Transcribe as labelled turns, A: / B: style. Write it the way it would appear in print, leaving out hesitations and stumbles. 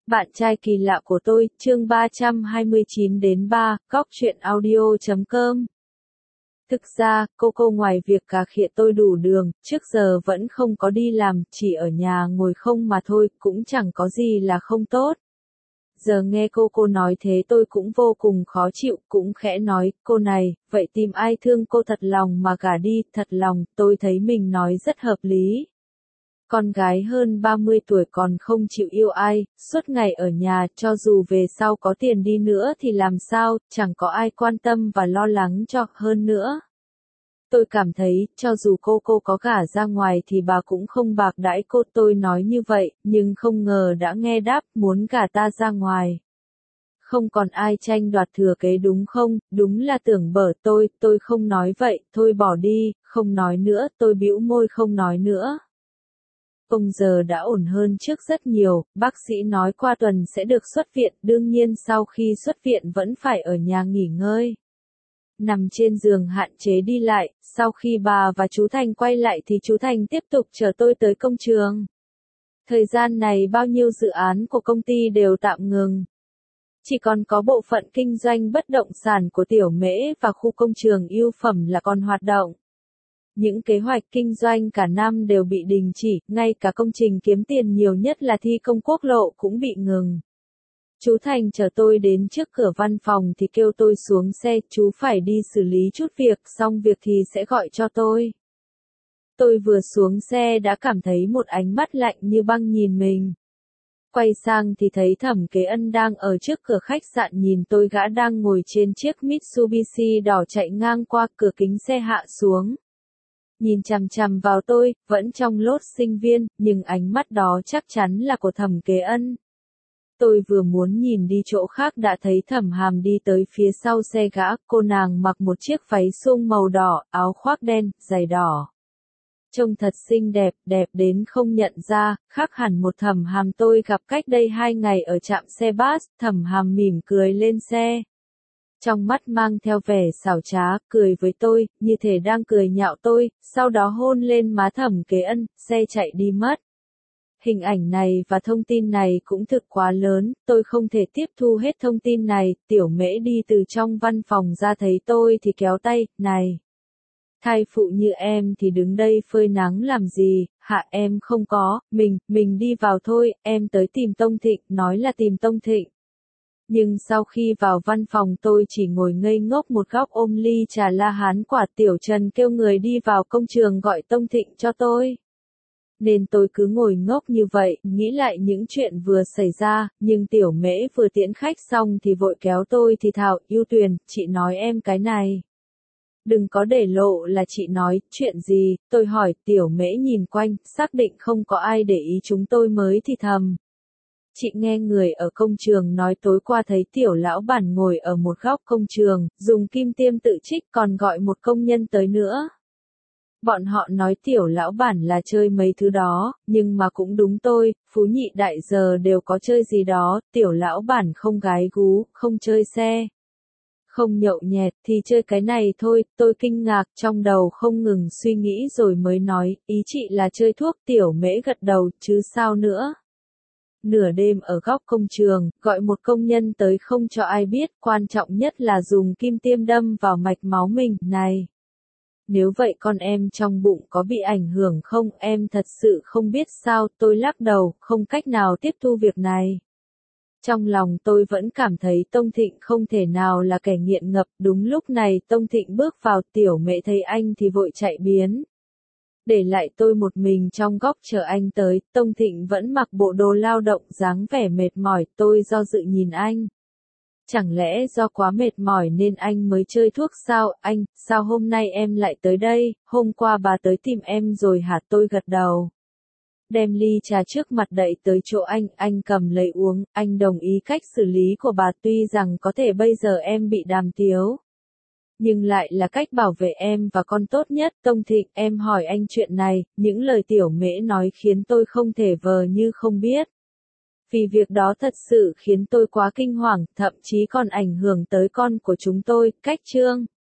A: Bạn trai kỳ lạ của tôi, chương 329 đến 3, góc truyện audio.com. Thực ra, cô ngoài việc cà khịa tôi đủ đường, trước giờ vẫn không có đi làm, chỉ ở nhà ngồi không mà thôi, cũng chẳng có gì là không tốt. Giờ nghe cô nói thế tôi cũng vô cùng khó chịu, cũng khẽ nói, cô này, vậy tìm ai thương cô thật lòng mà gả đi, thật lòng, tôi thấy mình nói rất hợp lý. Con gái hơn 30 tuổi còn không chịu yêu ai, suốt ngày ở nhà, cho dù về sau có tiền đi nữa thì làm sao, chẳng có ai quan tâm và lo lắng cho, hơn nữa. Tôi cảm thấy, cho dù cô có gả ra ngoài thì bà cũng không bạc đãi cô, tôi nói như vậy, nhưng không ngờ đã nghe đáp, muốn gả ta ra ngoài. Không còn ai tranh đoạt thừa kế đúng không, đúng là tưởng bở tôi không nói vậy, thôi bỏ đi, không nói nữa, tôi bĩu môi không nói nữa. Ông giờ đã ổn hơn trước rất nhiều, bác sĩ nói qua tuần sẽ được xuất viện, đương nhiên sau khi xuất viện vẫn phải ở nhà nghỉ ngơi. Nằm trên giường hạn chế đi lại, sau khi bà và chú Thành quay lại thì chú Thành tiếp tục chở tôi tới công trường. Thời gian này bao nhiêu dự án của công ty đều tạm ngừng. Chỉ còn có bộ phận kinh doanh bất động sản của Tiểu Mễ và khu công trường ưu phẩm là còn hoạt động. Những kế hoạch kinh doanh cả năm đều bị đình chỉ, ngay cả công trình kiếm tiền nhiều nhất là thi công quốc lộ cũng bị ngừng. Chú Thành chở tôi đến trước cửa văn phòng thì kêu tôi xuống xe, chú phải đi xử lý chút việc, xong việc thì sẽ gọi cho tôi. Tôi vừa xuống xe đã cảm thấy một ánh mắt lạnh như băng nhìn mình. Quay sang thì thấy Thẩm Kế Ân đang ở trước cửa khách sạn nhìn tôi, gã đang ngồi trên chiếc Mitsubishi đỏ chạy ngang qua, cửa kính xe hạ xuống. Nhìn chằm chằm vào tôi, vẫn trong lốt sinh viên, nhưng ánh mắt đó chắc chắn là của Thẩm Kế Ân. Tôi vừa muốn nhìn đi chỗ khác đã thấy Thẩm Hàm đi tới phía sau xe gã, cô nàng mặc một chiếc váy suông màu đỏ, áo khoác đen, giày đỏ. Trông thật xinh đẹp, đẹp đến không nhận ra, khác hẳn một Thẩm Hàm tôi gặp cách đây 2 ngày ở trạm xe bus. Thẩm Hàm mỉm cười lên xe. Trong mắt mang theo vẻ xảo trá, cười với tôi, như thể đang cười nhạo tôi, sau đó hôn lên má Thẩm Kế Ân, xe chạy đi mất. Hình ảnh này và thông tin này cũng thực quá lớn, tôi không thể tiếp thu hết thông tin này. Tiểu Mễ đi từ trong văn phòng ra thấy tôi thì kéo tay, này. Thai phụ như em thì đứng đây phơi nắng làm gì, hạ em không có, mình đi vào thôi, em tới tìm Tông Thịnh, nói là tìm Tông Thịnh. Nhưng sau khi vào văn phòng tôi chỉ ngồi ngây ngốc một góc ôm ly trà La Hán quả. Tiểu Trần kêu người đi vào công trường gọi Tông Thịnh cho tôi. Nên tôi cứ ngồi ngốc như vậy, nghĩ lại những chuyện vừa xảy ra, nhưng Tiểu Mễ vừa tiễn khách xong thì vội kéo tôi thì thào, Ưu Tuyền, chị nói em cái này. Đừng có để lộ là chị nói, chuyện gì, tôi hỏi. Tiểu Mễ nhìn quanh, xác định không có ai để ý chúng tôi mới thì thầm. Chị nghe người ở công trường nói tối qua thấy Tiểu lão bản ngồi ở một góc công trường, dùng kim tiêm tự trích, còn gọi một công nhân tới nữa. Bọn họ nói Tiểu lão bản là chơi mấy thứ đó, nhưng mà cũng đúng tôi, phú nhị đại giờ đều có chơi gì đó. Tiểu lão bản không gái gú, không chơi xe, không nhậu nhẹt, thì chơi cái này thôi. Tôi kinh ngạc, trong đầu không ngừng suy nghĩ rồi mới nói, ý chị là chơi thuốc. Tiểu Mễ gật đầu, chứ sao nữa. Nửa đêm ở góc công trường, gọi một công nhân tới không cho ai biết, quan trọng nhất là dùng kim tiêm đâm vào mạch máu mình, này. Nếu vậy con em trong bụng có bị ảnh hưởng không, em thật sự không biết sao. Tôi lắc đầu, không cách nào tiếp thu việc này. Trong lòng tôi vẫn cảm thấy Tông Thịnh không thể nào là kẻ nghiện ngập. Đúng lúc này Tông Thịnh bước vào, Tiểu Mễ thấy anh thì vội chạy biến. Để lại tôi một mình trong góc chờ anh tới. Tông Thịnh vẫn mặc bộ đồ lao động, dáng vẻ mệt mỏi. Tôi do dự nhìn anh. Chẳng lẽ do quá mệt mỏi nên anh mới chơi thuốc sao? Anh, sao hôm nay em lại tới đây, hôm qua bà tới tìm em rồi hả? Tôi gật đầu. Đem ly trà trước mặt đậy tới chỗ anh cầm lấy uống, anh đồng ý cách xử lý của bà, tuy rằng có thể bây giờ em bị đàm tiếu. Nhưng lại là cách bảo vệ em và con tốt nhất. Tông Thịnh, em hỏi anh chuyện này, những lời Tiểu Mễ nói khiến tôi không thể vờ như không biết. Vì việc đó thật sự khiến tôi quá kinh hoàng, thậm chí còn ảnh hưởng tới con của chúng tôi. Cách chương